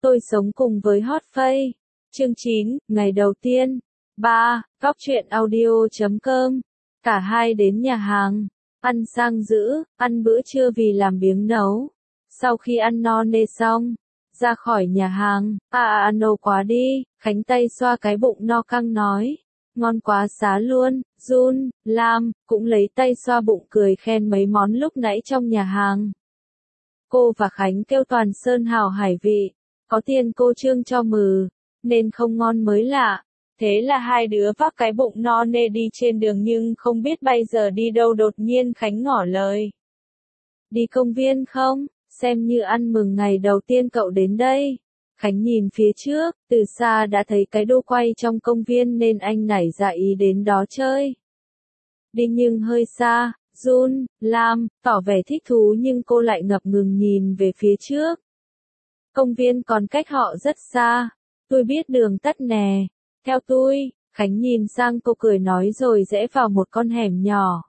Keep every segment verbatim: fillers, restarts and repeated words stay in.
Tôi sống cùng với Hot Face. Chương chín, ngày đầu tiên. ba. Góc truyện audio chấm com. Cả hai đến nhà hàng. Ăn sang dữ, ăn bữa trưa vì làm biếng nấu. Sau khi ăn no nê xong, ra khỏi nhà hàng, à à no quá đi, Khánh tay xoa cái bụng no căng nói. Ngon quá xá luôn, Jun, Lam, cũng lấy tay xoa bụng cười khen mấy món lúc nãy trong nhà hàng. Cô và Khánh kêu toàn sơn hào hải vị, có tiền cô trương cho mừ, nên không ngon mới lạ. Thế là hai đứa vác cái bụng no nê đi trên đường nhưng không biết bây giờ đi đâu, đột nhiên Khánh ngỏ lời. Đi công viên không, xem như ăn mừng ngày đầu tiên cậu đến đây. Khánh nhìn phía trước, từ xa đã thấy cái đô quay trong công viên nên anh nảy ra ý đến đó chơi. Đi nhưng hơi xa, Jun, Lam, tỏ vẻ thích thú nhưng cô lại ngập ngừng nhìn về phía trước. Công viên còn cách họ rất xa. Tôi biết đường tắt nè. Theo tôi, Khánh nhìn sang cô cười nói rồi rẽ vào một con hẻm nhỏ.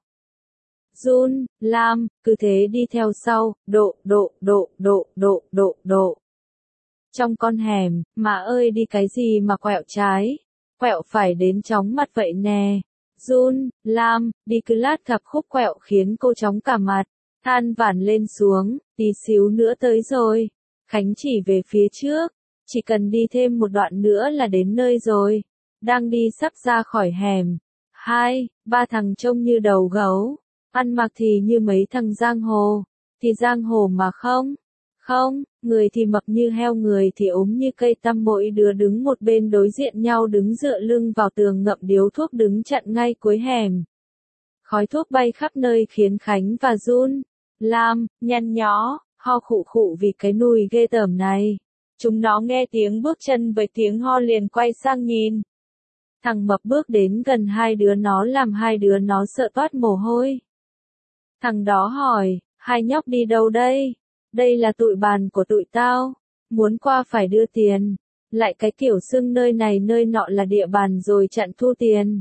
Jun, Lam, cứ thế đi theo sau, độ, độ, độ, độ, độ, độ, độ. Trong con hẻm, mà ơi đi cái gì mà quẹo trái, quẹo phải đến chóng mặt vậy nè. Jun, Lam, đi cứ lát gặp khúc quẹo khiến cô chóng cả mặt, than vãn lên xuống, tí xíu nữa tới rồi. Khánh chỉ về phía trước, chỉ cần đi thêm một đoạn nữa là đến nơi rồi. Đang đi sắp ra khỏi hẻm, hai, ba thằng trông như đầu gấu, ăn mặc thì như mấy thằng giang hồ, thì giang hồ mà không. Không, người thì mập như heo, người thì ốm như cây tăm, mỗi đứa đứng một bên đối diện nhau, đứng dựa lưng vào tường ngậm điếu thuốc đứng chặn ngay cuối hẻm. Khói thuốc bay khắp nơi khiến Khánh và Jun, Lam, nhăn nhó, ho khụ khụ vì cái mùi ghê tởm này. Chúng nó nghe tiếng bước chân với tiếng ho liền quay sang nhìn. Thằng mập bước đến gần hai đứa nó làm hai đứa nó sợ toát mồ hôi. Thằng đó hỏi, hai nhóc đi đâu đây? Đây là tụi bàn của tụi tao, muốn qua phải đưa tiền, lại cái kiểu xưng nơi này nơi nọ là địa bàn rồi chặn thu tiền.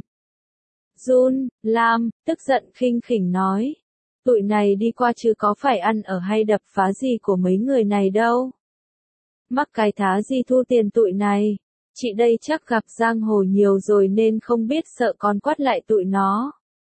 Jun, Lam, tức giận khinh khỉnh nói, tụi này đi qua chứ có phải ăn ở hay đập phá gì của mấy người này đâu. Mắc cái thá gì thu tiền tụi này, chị đây chắc gặp giang hồ nhiều rồi nên không biết, sợ còn quát lại tụi nó.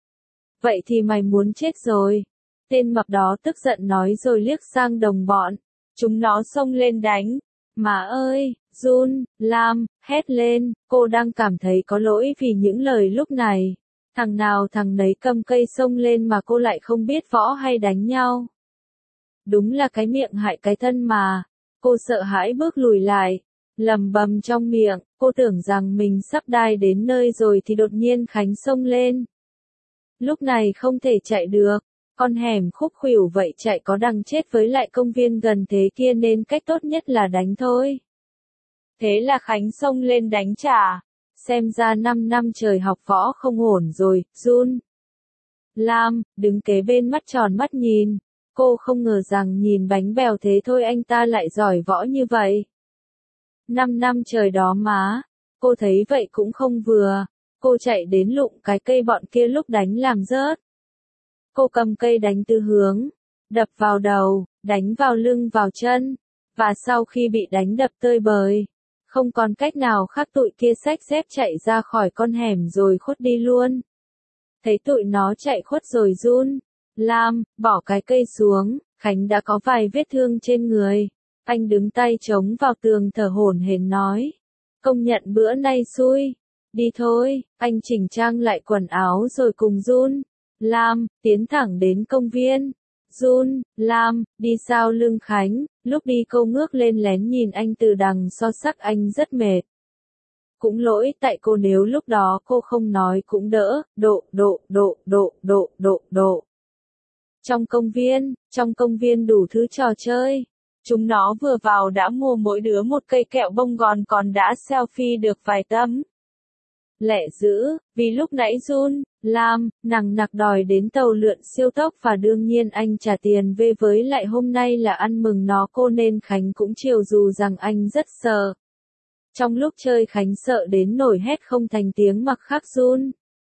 Vậy thì mày muốn chết rồi. Tên mập đó tức giận nói rồi liếc sang đồng bọn. Chúng nó xông lên đánh. Mà ơi, Jun, Lam, hét lên, cô đang cảm thấy có lỗi vì những lời lúc này. Thằng nào thằng nấy cầm cây xông lên mà cô lại không biết võ hay đánh nhau. Đúng là cái miệng hại cái thân mà. Cô sợ hãi bước lùi lại, lầm bầm trong miệng, cô tưởng rằng mình sắp đai đến nơi rồi thì đột nhiên Khánh xông lên. Lúc này không thể chạy được. Con hẻm khúc khuỷu vậy chạy có đằng chết, với lại công viên gần thế kia nên cách tốt nhất là đánh thôi. Thế là Khánh xông lên đánh trả. Xem ra năm năm trời học võ không ổn rồi, Jun. Lam, đứng kế bên mắt tròn mắt nhìn. Cô không ngờ rằng nhìn bánh bèo thế thôi anh ta lại giỏi võ như vậy. Năm năm trời đó má. Cô thấy vậy cũng không vừa. Cô chạy đến lụng cái cây bọn kia lúc đánh làm rớt. Cô cầm cây đánh từ hướng, đập vào đầu, đánh vào lưng vào chân, và sau khi bị đánh đập tơi bời, không còn cách nào khác tụi kia xách dép chạy ra khỏi con hẻm rồi khuất đi luôn. Thấy tụi nó chạy khuất rồi Jun, Lam, bỏ cái cây xuống, Khánh đã có vài vết thương trên người. Anh đứng tay chống vào tường thở hổn hển nói, công nhận bữa nay xui, đi thôi, anh chỉnh trang lại quần áo rồi cùng Jun, Lam, tiến thẳng đến công viên. Jun, Lam, đi sau lưng Khánh, lúc đi cô ngước lên lén nhìn anh từ đằng so sắc anh rất mệt. Cũng lỗi tại cô, nếu lúc đó cô không nói cũng đỡ, độ, độ, độ, độ, độ, độ, độ. Trong công viên, trong công viên đủ thứ trò chơi. Chúng nó vừa vào đã mua mỗi đứa một cây kẹo bông gòn còn đã selfie được vài tấm. Lẹ dữ, vì lúc nãy Jun, Lam, nằng nặc đòi đến tàu lượn siêu tốc và đương nhiên anh trả tiền về, với lại hôm nay là ăn mừng nó cô nên Khánh cũng chiều dù rằng anh rất sợ. Trong lúc chơi Khánh sợ đến nổi hét không thành tiếng, mặc khác Jun,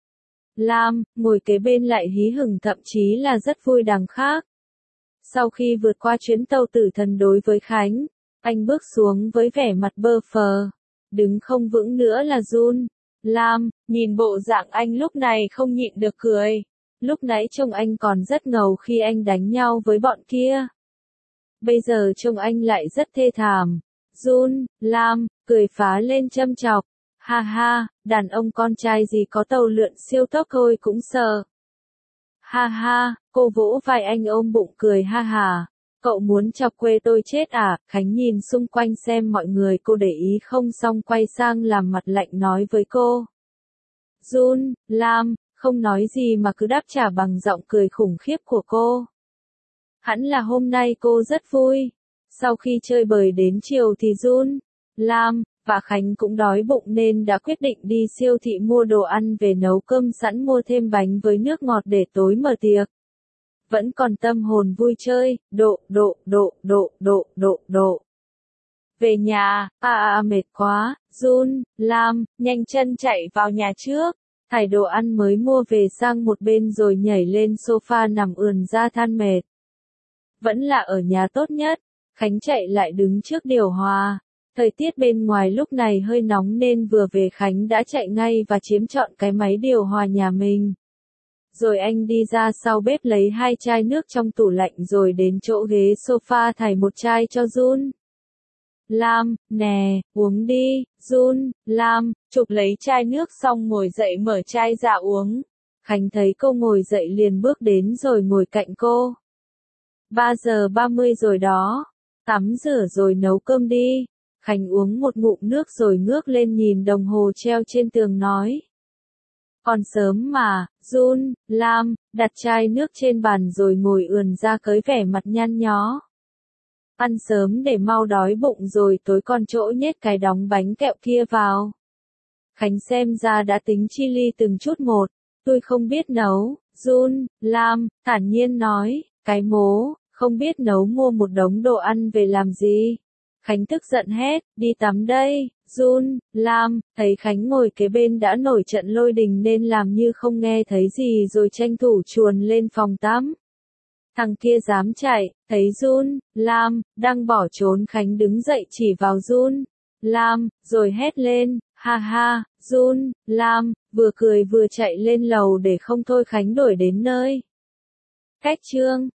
Lam, ngồi kế bên lại hí hửng, thậm chí là rất vui đằng khác. Sau khi vượt qua chuyến tàu tử thần đối với Khánh, Anh bước xuống với vẻ mặt bơ phờ. Đứng không vững nữa là run. Lam, nhìn bộ dạng anh lúc này không nhịn được cười. Lúc nãy trông anh còn rất ngầu khi anh đánh nhau với bọn kia. Bây giờ trông anh lại rất thê thảm. Jun, Lam, cười phá lên châm chọc. Ha ha, đàn ông con trai gì có tàu lượn siêu tốc thôi cũng sợ. Ha ha, cô vỗ vai anh ôm bụng cười ha hà. Cậu muốn chọc quê tôi chết à? Khánh nhìn xung quanh xem mọi người cô để ý không xong quay sang làm mặt lạnh nói với cô. Jun, Lam, không nói gì mà cứ đáp trả bằng giọng cười khủng khiếp của cô. Hẳn là hôm nay cô rất vui. Sau khi chơi bời đến chiều thì Jun, Lam, và Khánh cũng đói bụng nên đã quyết định đi siêu thị mua đồ ăn về nấu cơm sẵn mua thêm bánh với nước ngọt để tối mở tiệc. Vẫn còn tâm hồn vui chơi, độ, độ, độ, độ, độ, độ, độ. Về nhà, à à mệt quá, Jun, Lam, nhanh chân chạy vào nhà trước. Thải đồ ăn mới mua về sang một bên rồi nhảy lên sofa nằm ườn ra than mệt. Vẫn là ở nhà tốt nhất. Khánh chạy lại đứng trước điều hòa. Thời tiết bên ngoài lúc này hơi nóng nên vừa về Khánh đã chạy ngay và chiếm trọn cái máy điều hòa nhà mình. Rồi anh đi ra sau bếp lấy hai chai nước trong tủ lạnh rồi đến chỗ ghế sofa thải một chai cho Jun. Lam, nè, uống đi, Jun, Lam, chụp lấy chai nước xong ngồi dậy mở chai ra uống. Khánh thấy cô ngồi dậy liền bước đến rồi ngồi cạnh cô. ba giờ ba mươi rồi đó, tắm rửa rồi nấu cơm đi. Khánh uống một ngụm nước rồi ngước lên nhìn đồng hồ treo trên tường nói. Còn sớm mà, Jun, Lam, đặt chai nước trên bàn rồi ngồi ườn ra với vẻ mặt nhăn nhó. Ăn sớm để mau đói bụng rồi tối con chỗ nhét cái đóng bánh kẹo kia vào. Khánh xem ra đã tính chi ly từng chút một. Tôi không biết nấu, Jun, Lam, thản nhiên nói, cái mố, không biết nấu mua một đống đồ ăn về làm gì. Khánh tức giận hét, đi tắm đây, Jun, Lam, thấy Khánh ngồi kế bên đã nổi trận lôi đình nên làm như không nghe thấy gì rồi tranh thủ chuồn lên phòng tắm. Thằng kia dám chạy, thấy Jun, Lam, đang bỏ trốn Khánh đứng dậy chỉ vào Jun, Lam, rồi hét lên, ha ha, Jun, Lam, vừa cười vừa chạy lên lầu để không thôi Khánh đuổi đến nơi. Cách chương